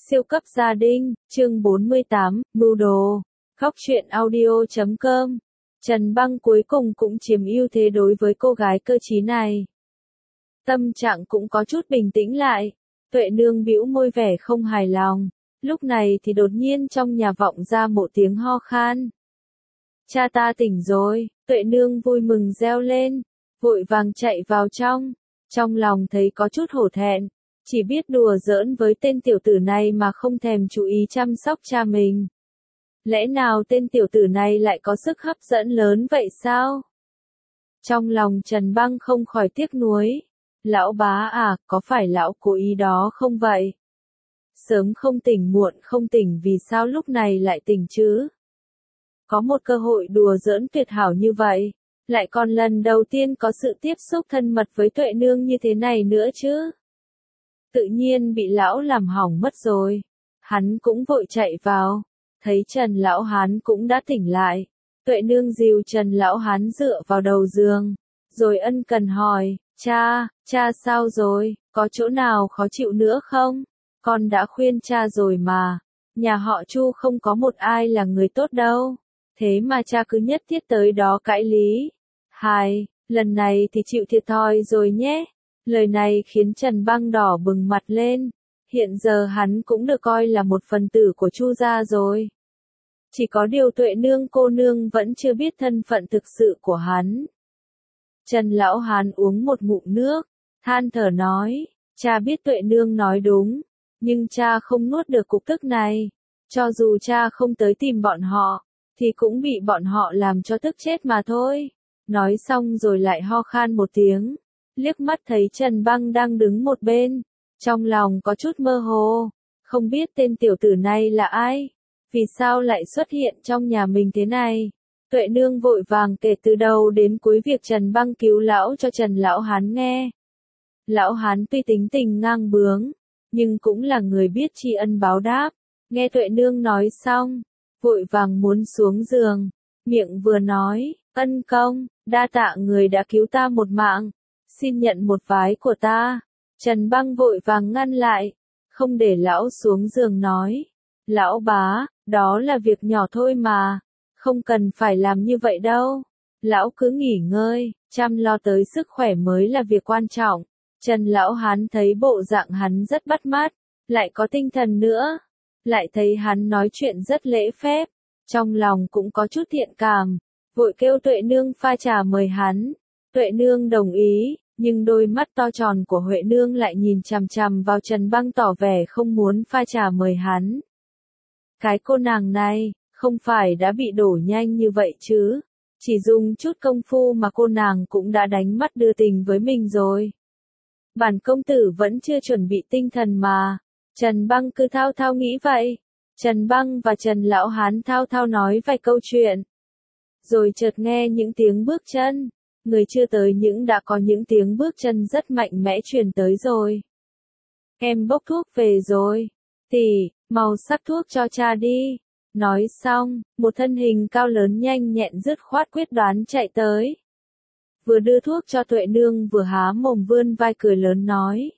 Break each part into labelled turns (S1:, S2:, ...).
S1: Siêu cấp gia đình, chương 48, mưu đồ. Khóc chuyện audio.com. Trần Băng cuối cùng cũng chiếm ưu thế đối với cô gái cơ trí này. Tâm trạng cũng có chút bình tĩnh lại. Tuệ nương bĩu môi vẻ không hài lòng. Lúc này thì đột nhiên trong nhà vọng ra một tiếng ho khan. Cha ta tỉnh rồi, Tuệ nương vui mừng reo lên, vội vàng chạy vào trong lòng thấy có chút hổ thẹn. Chỉ biết đùa giỡn với tên tiểu tử này mà không thèm chú ý chăm sóc cha mình. Lẽ nào tên tiểu tử này lại có sức hấp dẫn lớn vậy sao? Trong lòng Trần Băng không khỏi tiếc nuối. Lão bá à, có phải lão cố ý đó không vậy? Sớm không tỉnh muộn không tỉnh vì sao lúc này lại tỉnh chứ? Có một cơ hội đùa giỡn tuyệt hảo như vậy, lại còn lần đầu tiên có sự tiếp xúc thân mật với Tuệ nương như thế này nữa chứ? Tự nhiên bị lão làm hỏng mất rồi. Hắn cũng vội chạy vào, thấy Trần Lão Hán cũng đã tỉnh lại. Tuệ nương dìu Trần Lão Hán dựa vào đầu giường, rồi ân cần hỏi, cha sao rồi, có chỗ nào khó chịu nữa không? Con đã khuyên cha rồi mà, nhà họ Chu không có một ai là người tốt đâu, thế mà cha cứ nhất thiết tới đó cãi lý. Lần này thì chịu thiệt thòi rồi nhé. Lời này khiến Trần Băng đỏ bừng mặt lên. Hiện giờ hắn cũng được coi là một phần tử của Chu gia rồi. Chỉ có điều Tuệ nương cô nương vẫn chưa biết thân phận thực sự của hắn. Trần Lão Hán uống một ngụm nước, than thở nói, cha biết Tuệ nương nói đúng, nhưng cha không nuốt được cục tức này. Cho dù cha không tới tìm bọn họ, thì cũng bị bọn họ làm cho tức chết mà thôi. Nói xong rồi lại ho khan một tiếng. Liếc mắt thấy Trần Băng đang đứng một bên, trong lòng có chút mơ hồ, không biết tên tiểu tử này là ai, vì sao lại xuất hiện trong nhà mình thế này. Tuệ nương vội vàng kể từ đầu đến cuối việc Trần Băng cứu lão cho Trần Lão Hán nghe. Lão Hán tuy tính tình ngang bướng, nhưng cũng là người biết tri ân báo đáp. Nghe Tuệ nương nói xong, vội vàng muốn xuống giường, miệng vừa nói, ân công, đa tạ người đã cứu ta một mạng. Xin nhận một vái của ta. Trần Băng vội vàng ngăn lại, không để lão xuống giường nói. Lão bá, đó là việc nhỏ thôi mà, không cần phải làm như vậy đâu. Lão cứ nghỉ ngơi, chăm lo tới sức khỏe mới là việc quan trọng. Trần Lão Hán thấy bộ dạng hắn rất bắt mắt, lại có tinh thần nữa. Lại thấy hắn nói chuyện rất lễ phép, trong lòng cũng có chút thiện cảm, vội kêu Tuệ nương pha trà mời hắn. Tuệ nương đồng ý, nhưng đôi mắt to tròn của Huệ nương lại nhìn chằm chằm vào Trần Băng tỏ vẻ không muốn pha trà mời hắn. Cái cô nàng này, không phải đã bị đổ nhanh như vậy chứ? Chỉ dùng chút công phu mà cô nàng cũng đã đánh mắt đưa tình với mình rồi. Bản công tử vẫn chưa chuẩn bị tinh thần mà. Trần Băng cứ thao thao nghĩ vậy. Trần Băng và Trần Lão Hán thao thao nói vài câu chuyện. Rồi chợt nghe những tiếng bước chân. Người chưa tới những đã có những tiếng bước chân rất mạnh mẽ truyền tới rồi. Em bốc thuốc về rồi. Tỷ, mau sắc thuốc cho cha đi. Nói xong, một thân hình cao lớn nhanh nhẹn dứt khoát quyết đoán chạy tới. Vừa đưa thuốc cho Tuệ nương vừa há mồm vươn vai cười lớn nói.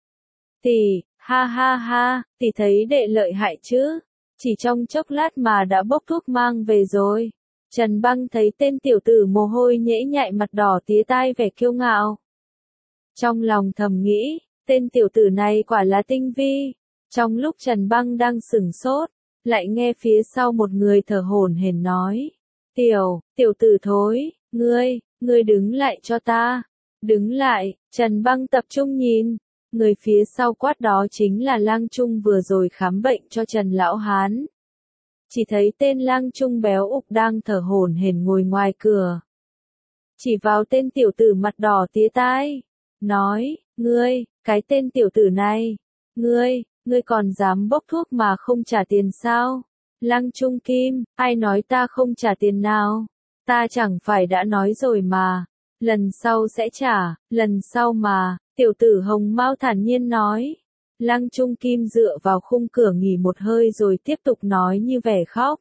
S1: Tỷ, ha ha ha, tỷ thấy đệ lợi hại chứ. Chỉ trong chốc lát mà đã bốc thuốc mang về rồi. Trần Băng thấy tên tiểu tử mồ hôi nhễ nhại mặt đỏ tía tai vẻ kiêu ngạo. Trong lòng thầm nghĩ, tên tiểu tử này quả là tinh vi. Trong lúc Trần Băng đang sửng sốt, lại nghe phía sau một người thở hổn hển nói. Tiểu tử thối, ngươi đứng lại cho ta. Đứng lại, Trần Băng tập trung nhìn. Người phía sau quát đó chính là Lang Trung vừa rồi khám bệnh cho Trần Lão Hán. Chỉ thấy tên Lang Trung béo ục đang thở hổn hển ngồi ngoài cửa. Chỉ vào tên tiểu tử mặt đỏ tía tai. Nói, cái tên tiểu tử này. Ngươi còn dám bốc thuốc mà không trả tiền sao? Lang Trung Kim, ai nói ta không trả tiền nào? Ta chẳng phải đã nói rồi mà. Lần sau sẽ trả, lần sau mà. Tiểu tử Hồng Mao thản nhiên nói. Lang Trung Kim dựa vào khung cửa nghỉ một hơi rồi tiếp tục nói như vẻ khóc.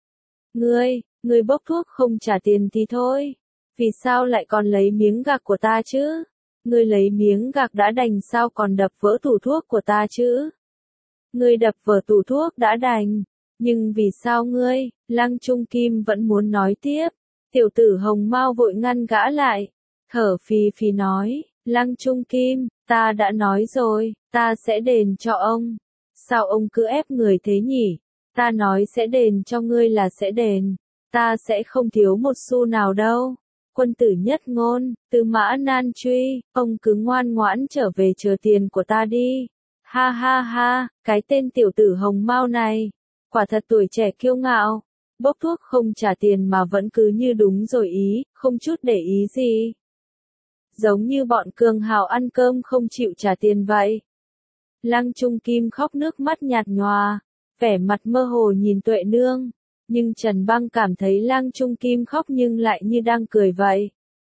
S1: Ngươi bốc thuốc không trả tiền thì thôi. Vì sao lại còn lấy miếng gạc của ta chứ? Ngươi lấy miếng gạc đã đành sao còn đập vỡ tủ thuốc của ta chứ? Ngươi đập vỡ tủ thuốc đã đành. Nhưng vì sao ngươi, Lăng Trung Kim vẫn muốn nói tiếp. Tiểu tử Hồng Mao vội ngăn gã lại. Thở phì phì nói, Lăng Trung Kim, ta đã nói rồi, ta sẽ đền cho ông. Sao ông cứ ép người thế nhỉ? Ta nói sẽ đền cho ngươi là sẽ đền. Ta sẽ không thiếu một xu nào đâu. Quân tử nhất ngôn, Tư Mã Nan truy, ông cứ ngoan ngoãn trở về chờ tiền của ta đi. Ha ha ha, cái tên tiểu tử Hồng Mao này, quả thật tuổi trẻ kiêu ngạo. Bốc thuốc không trả tiền mà vẫn cứ như đúng rồi ý, không chút để ý gì. Giống như bọn cường hào ăn cơm không chịu trả tiền vậy. Lăng Trung Kim khóc nước mắt nhạt nhòa, vẻ mặt mơ hồ nhìn Tuệ Nương. Nhưng Trần Băng cảm thấy Lăng Trung Kim khóc nhưng lại như đang cười vậy.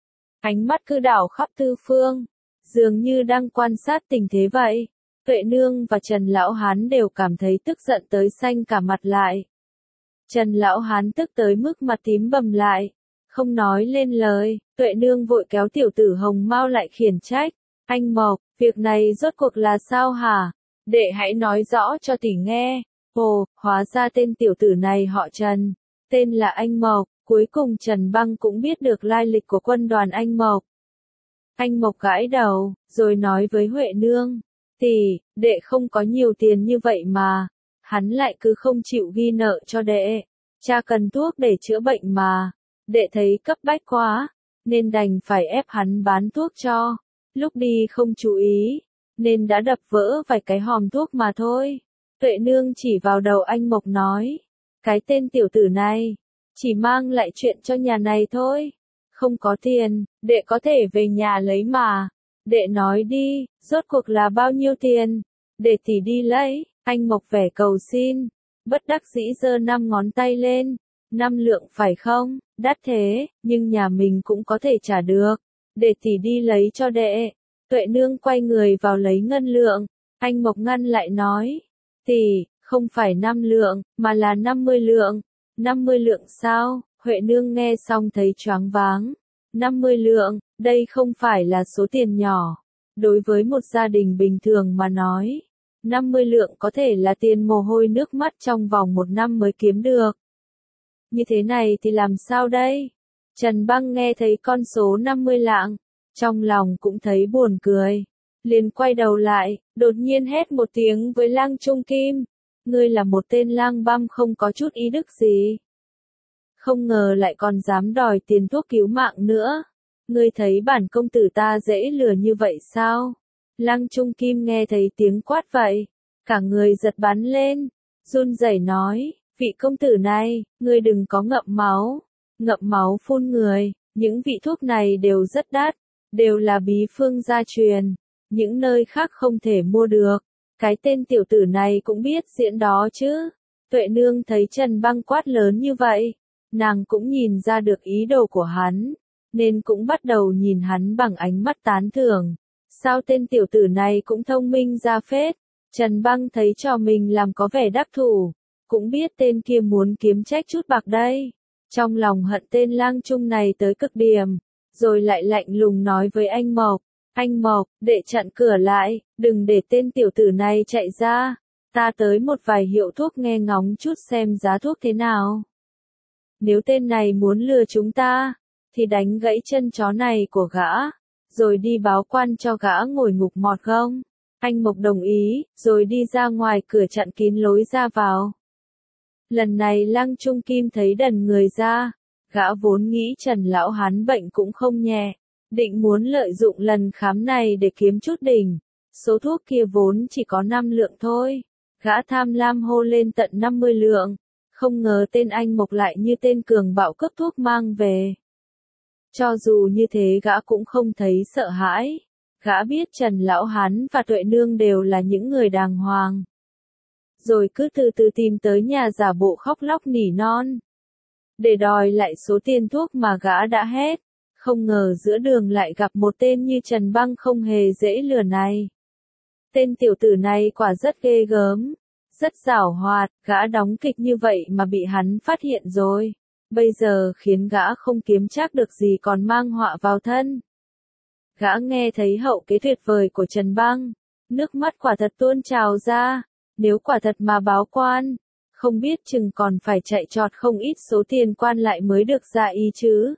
S1: Ánh mắt cứ đảo khắp tư phương, dường như đang quan sát tình thế vậy. Tuệ Nương và Trần Lão Hán đều cảm thấy tức giận tới xanh cả mặt lại. Trần Lão Hán tức tới mức mặt tím bầm lại, không nói lên lời. Tuệ Nương vội kéo tiểu tử Hồng Mao lại khiển trách. Anh Mộc, việc này rốt cuộc là sao hả? Đệ hãy nói rõ cho tỷ nghe. Ồ, hóa ra tên tiểu tử này họ Trần, tên là Anh Mộc. Cuối cùng Trần Băng cũng biết được lai lịch của quân đoàn Anh Mộc. Anh Mộc gãi đầu, rồi nói với Huệ Nương, tỷ, đệ không có nhiều tiền như vậy mà. Hắn lại cứ không chịu ghi nợ cho đệ. Cha cần thuốc để chữa bệnh mà. Đệ thấy cấp bách quá, nên đành phải ép hắn bán thuốc cho. Lúc đi không chú ý, nên đã đập vỡ vài cái hòm thuốc mà thôi. Tuệ Nương chỉ vào đầu Anh Mộc nói, cái tên tiểu tử này, chỉ mang lại chuyện cho nhà này thôi. Không có tiền, đệ có thể về nhà lấy mà. Đệ nói đi, rốt cuộc là bao nhiêu tiền? Để tỷ đi lấy. Anh Mộc vẻ cầu xin, bất đắc dĩ giơ 5 ngón tay lên. 5 lượng phải không? Đắt thế, nhưng nhà mình cũng có thể trả được. Để tỷ đi lấy cho đệ. Tuệ Nương quay người vào lấy ngân lượng. Anh Mộc ngăn lại nói, tỷ, không phải 5 lượng, mà là 50 lượng. 50 lượng sao? Huệ Nương nghe xong thấy choáng váng. 50 lượng, đây không phải là số tiền nhỏ. Đối với một gia đình bình thường mà nói, 50 lượng có thể là tiền mồ hôi nước mắt trong vòng 1 năm mới kiếm được. Như thế này thì làm sao đây? Trần Băng nghe thấy con số 50 lạng, trong lòng cũng thấy buồn cười. Liền quay đầu lại, đột nhiên hét một tiếng với Lăng Trung Kim. Ngươi là một tên lang băm không có chút ý đức gì. Không ngờ lại còn dám đòi tiền thuốc cứu mạng nữa. Ngươi thấy bản công tử ta dễ lừa như vậy sao? Lăng Trung Kim nghe thấy tiếng quát vậy, cả người giật bắn lên, run rẩy nói, vị công tử này, ngươi đừng có ngậm máu phun người, những vị thuốc này đều rất đắt, đều là bí phương gia truyền, những nơi khác không thể mua được. Cái tên tiểu tử này cũng biết diễn đó chứ. Tuệ Nương thấy Trần Băng quát lớn như vậy, nàng cũng nhìn ra được ý đồ của hắn, nên cũng bắt đầu nhìn hắn bằng ánh mắt tán thưởng. Sao tên tiểu tử này cũng thông minh ra phết. Trần Băng thấy cho mình làm có vẻ đắc thủ, cũng biết tên kia muốn kiếm trách chút bạc đây. Trong lòng hận tên Lang Trung này tới cực điểm, rồi lại lạnh lùng nói với anh Mộc, anh Mộc, đệ chặn cửa lại, đừng để tên tiểu tử này chạy ra. Ta tới một vài hiệu thuốc nghe ngóng chút xem giá thuốc thế nào. Nếu tên này muốn lừa chúng ta, thì đánh gãy chân chó này của gã, rồi đi báo quan cho gã ngồi ngục mọt không? Anh Mộc đồng ý, rồi đi ra ngoài cửa chặn kín lối ra vào. Lần này Lăng Trung Kim thấy đần người ra, gã vốn nghĩ Trần Lão Hán bệnh cũng không nhẹ, định muốn lợi dụng lần khám này để kiếm chút đỉnh. Số thuốc kia vốn chỉ có 5 lượng thôi, gã tham lam hô lên tận 50 lượng, không ngờ tên anh Mộc lại như tên cường bạo cướp thuốc mang về. Cho dù như thế gã cũng không thấy sợ hãi, gã biết Trần Lão Hán và Tuệ Nương đều là những người đàng hoàng. Rồi cứ từ từ tìm tới nhà giả bộ khóc lóc nỉ non, để đòi lại số tiền thuốc mà gã đã hết. Không ngờ giữa đường lại gặp một tên như Trần Băng không hề dễ lừa này. Tên tiểu tử này quả rất ghê gớm, rất giảo hoạt, gã đóng kịch như vậy mà bị hắn phát hiện rồi. Bây giờ khiến gã không kiếm chắc được gì còn mang họa vào thân. Gã nghe thấy hậu kế tuyệt vời của Trần Băng, nước mắt quả thật tuôn trào ra, Nếu quả thật mà báo quan, không biết chừng còn phải chạy trọt không ít số tiền quan lại mới được ra y chứ.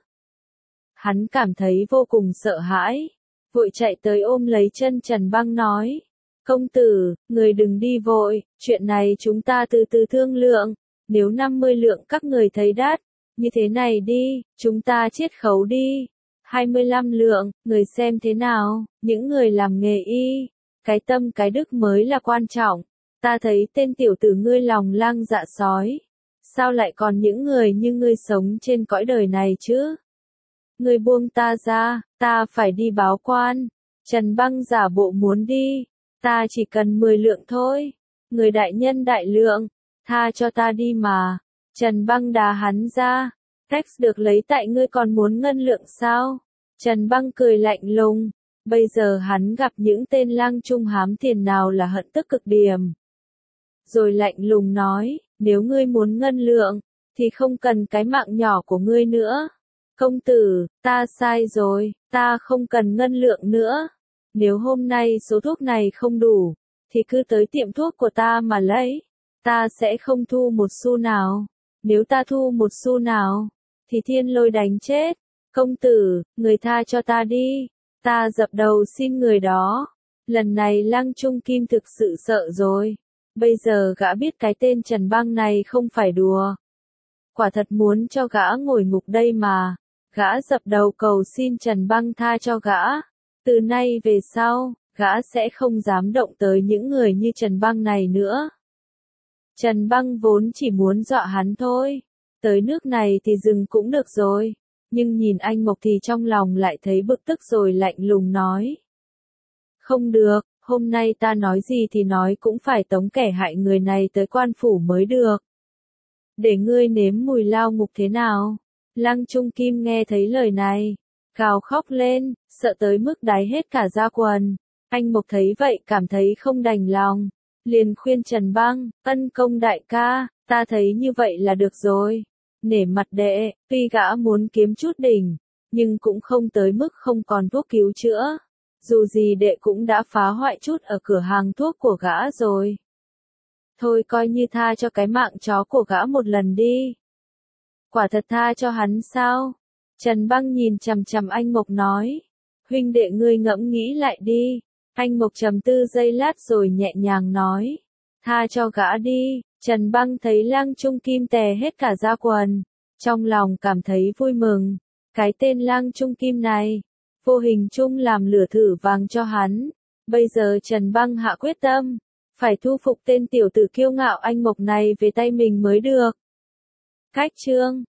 S1: Hắn cảm thấy vô cùng sợ hãi, vội chạy tới ôm lấy chân Trần Băng nói. Công tử, người đừng đi vội, chuyện này chúng ta từ từ thương lượng, nếu 50 lượng các người thấy đắt, như thế này đi, chúng ta chiết khấu đi. 25 lượng, người xem thế nào, những người làm nghề y, cái tâm cái đức mới là quan trọng. Ta thấy tên tiểu tử ngươi lòng lang dạ sói. Sao lại còn những người như ngươi sống trên cõi đời này chứ? Ngươi buông ta ra, ta phải đi báo quan. Trần Băng giả bộ muốn đi. Ta chỉ cần 10 lượng thôi. Người đại nhân đại lượng, tha cho ta đi mà. Trần Băng đá hắn ra. Tax được lấy tại ngươi còn muốn ngân lượng sao? Trần Băng cười lạnh lùng. Bây giờ hắn gặp những tên lang trung hám tiền nào là hận tức cực điểm. Rồi lạnh lùng nói, nếu ngươi muốn ngân lượng, thì không cần cái mạng nhỏ của ngươi nữa. Công tử, ta sai rồi, ta không cần ngân lượng nữa. Nếu hôm nay số thuốc này không đủ, thì cứ tới tiệm thuốc của ta mà lấy. Ta sẽ không thu một xu nào. Nếu ta thu một xu nào, thì thiên lôi đánh chết. Công tử, người tha cho ta đi. Ta dập đầu xin người đó. Lần này Lăng Trung Kim thực sự sợ rồi. Bây giờ gã biết cái tên Trần Băng này không phải đùa. Quả thật muốn cho gã ngồi ngục đây mà. Gã dập đầu cầu xin Trần Băng tha cho gã. Từ nay về sau, gã sẽ không dám động tới những người như Trần Băng này nữa. Trần Băng vốn chỉ muốn dọa hắn thôi. Tới nước này thì dừng cũng được rồi. Nhưng nhìn anh Mộc thì trong lòng lại thấy bực tức rồi lạnh lùng nói. Không được, hôm nay ta nói gì thì nói cũng phải tống kẻ hại người này tới quan phủ mới được. Để ngươi nếm mùi lao ngục thế nào? Lăng Trung Kim nghe thấy lời này, gào khóc lên, sợ tới mức đáy hết cả da quần. Anh Mộc thấy vậy cảm thấy không đành lòng, liền khuyên Trần Băng, ân công đại ca, ta thấy như vậy là được rồi. Nể mặt đệ, tuy gã muốn kiếm chút đỉnh, nhưng cũng không tới mức không còn thuốc cứu chữa. Dù gì đệ cũng đã phá hoại chút ở cửa hàng thuốc của gã rồi. Thôi coi như tha cho cái mạng chó của gã một lần đi. Quả thật tha cho hắn sao? Trần Băng nhìn chằm chằm anh Mộc nói. Huynh đệ ngươi ngẫm nghĩ lại đi. Anh Mộc trầm tư giây lát rồi nhẹ nhàng nói. Tha cho gã đi. Trần Băng thấy Lăng Trung Kim tè hết cả da quần. Trong lòng cảm thấy vui mừng. Cái tên Lăng Trung Kim này, vô hình chung làm lửa thử vàng cho hắn. Bây giờ Trần Băng hạ quyết tâm, phải thu phục tên tiểu tử kiêu ngạo anh Mộc này về tay mình mới được. Cách chương